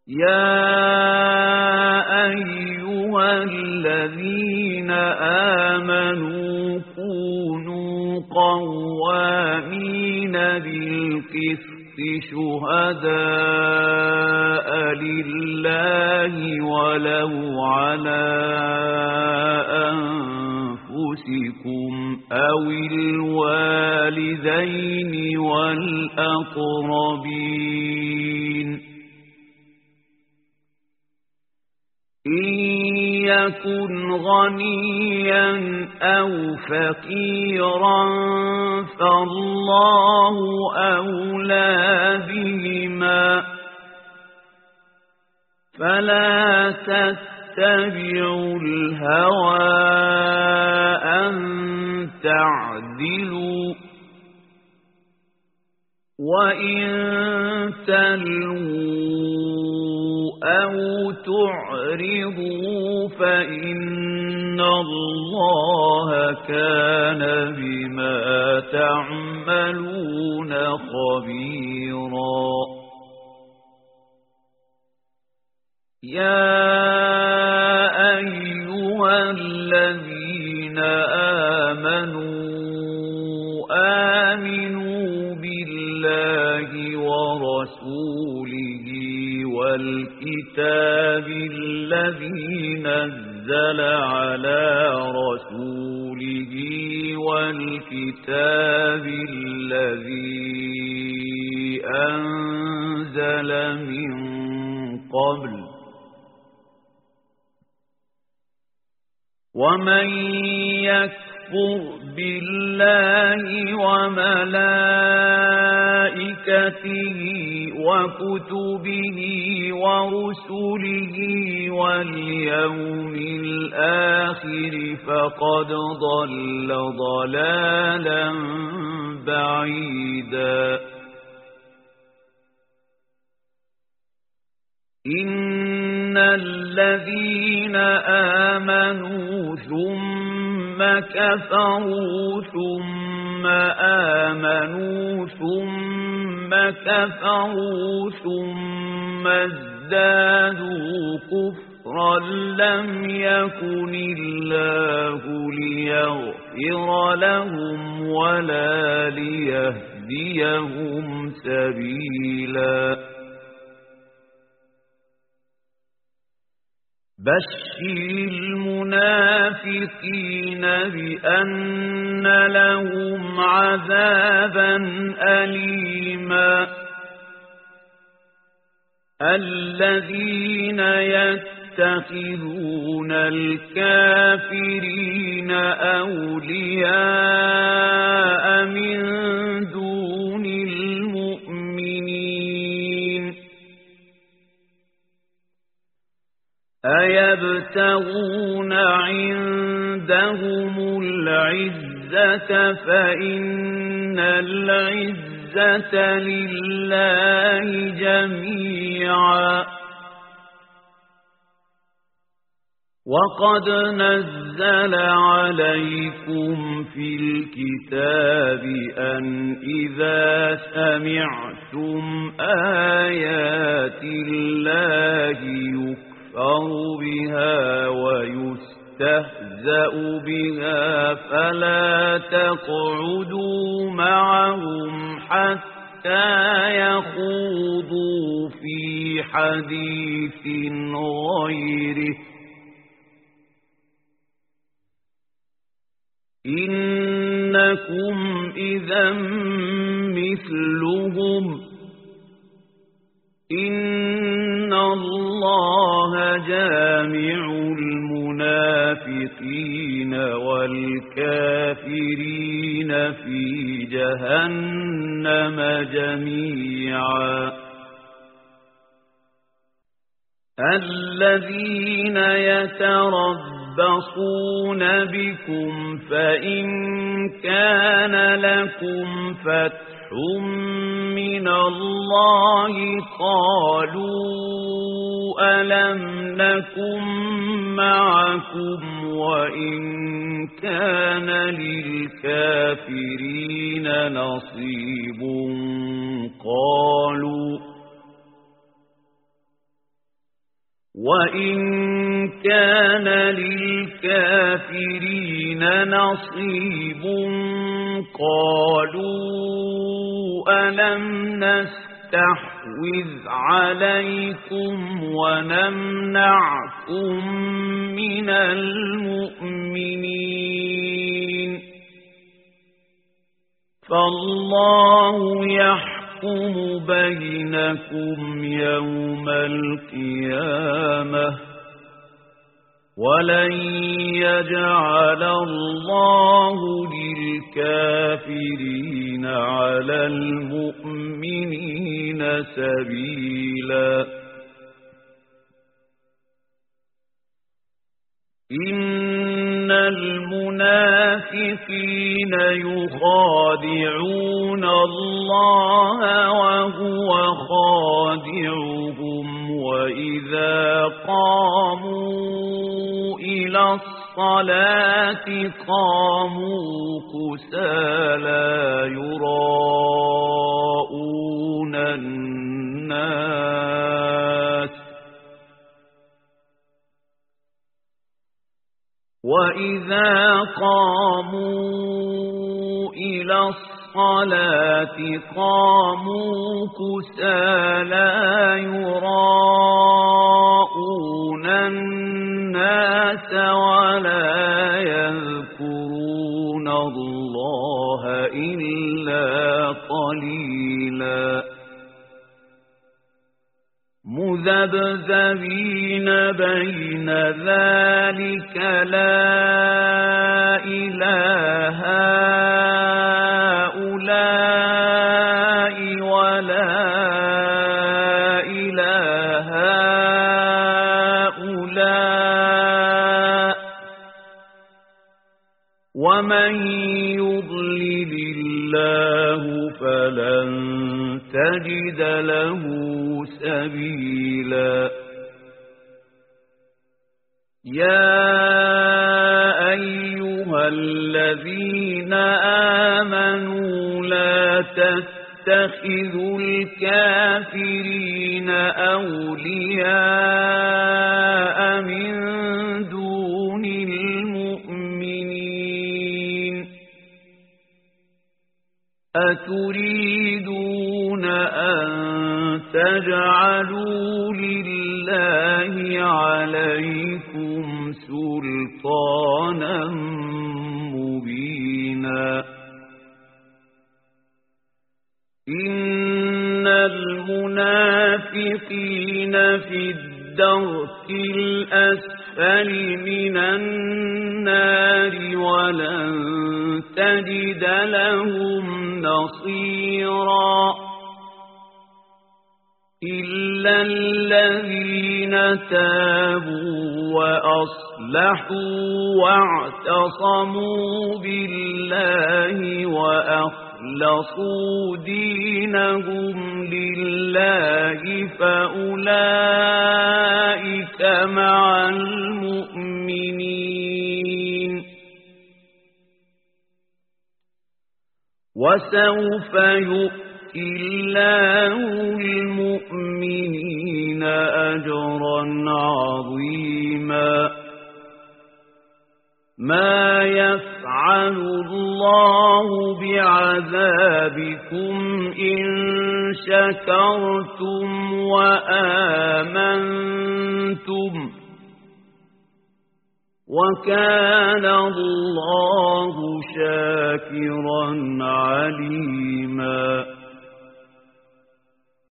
يا أيها الذين آمنوا كونوا قوامين بالقسط شهداء لله ولو على أنفسكم أو الوالدين والأقربين إن يكن غنيا أو فقيرا فالله أولى بهما فلا تتبعوا الهوى أن تعدلوا وإن تلووا أو تعرضوا فإن الله كان بما تعملون خبيرا يا أيها الذين آمنوا بالله ورسوله والكتاب الذي نزل على رسوله والكتاب الذي أنزل من قبل ومن يكفر بالله وملائكته وكتبه ورسله واليوم الآخر فقد ضل ضلالا بعيدا إن الذين آمنوا ثم كفروا ثم آمنوا ثم كفروا ثم ازدادوا كفرا لم يكن الله ليغفر لهم ولا ليهديهم سبيلا بشر المنافقين بأن لهم عذابا أليما الذين يتخذون الكافرين أولياء من دون المؤمنين أيبتغون عندهم العزة فإن العزة لله جميعا وقد نزل عليكم في الكتاب أن إذا سمعتم آيات الله يكفر بها ويستهزأ بها فلا تقعدوا معهم حتى يخوضوا في حديث غيره إنكم إذا مثلهم إن الله جامع المنافقين والكافرين في جهنم جميعا الذين يتربصون بكم فإن كان لكم فتح من الله قالوا ألم نكن معكم وإن كان للكافرين نصيب وإن كان للكافرين نصيب قالوا ألم نستحوذ عليكم ونمنعكم من المؤمنين فالله يحكم بينكم يوم القيامة ولن يجعل الله للكافرين على المؤمنين سبيلا إن المنافقين يخادعون الله وهو خادعهم وإذا قاموا إلى الصلاة قاموا كسالى يراءون الناس وإذا قاموا إلى الصلاة قاموا كسالى يراءون الناس ولا يذكرون الله إلا قليلا مذبذبين بين ذلك لا إله هؤلاء ولا إله هؤلاء ومن يضلل الله فلن تجد له سبيلا يا أيها الذين آمنوا لا تتخذوا الكافرين أولياء من دون المؤمنين أتريدون أن تجعلوا لله عليكم سلطانا مبينا إن المنافقين في الدرك الأسفل من النار ولن تجد لهم نصيرا إلا الذين تابوا وأصلحوا واعتصموا بالله وأخلصوا دينهم لله فأولئك مع المؤمنين وسوف يؤتي الله المؤمنين أجرا عظيما ما يفعل الله بعذابكم إن شكرتم وآمنتم وكان الله شاكرا عليما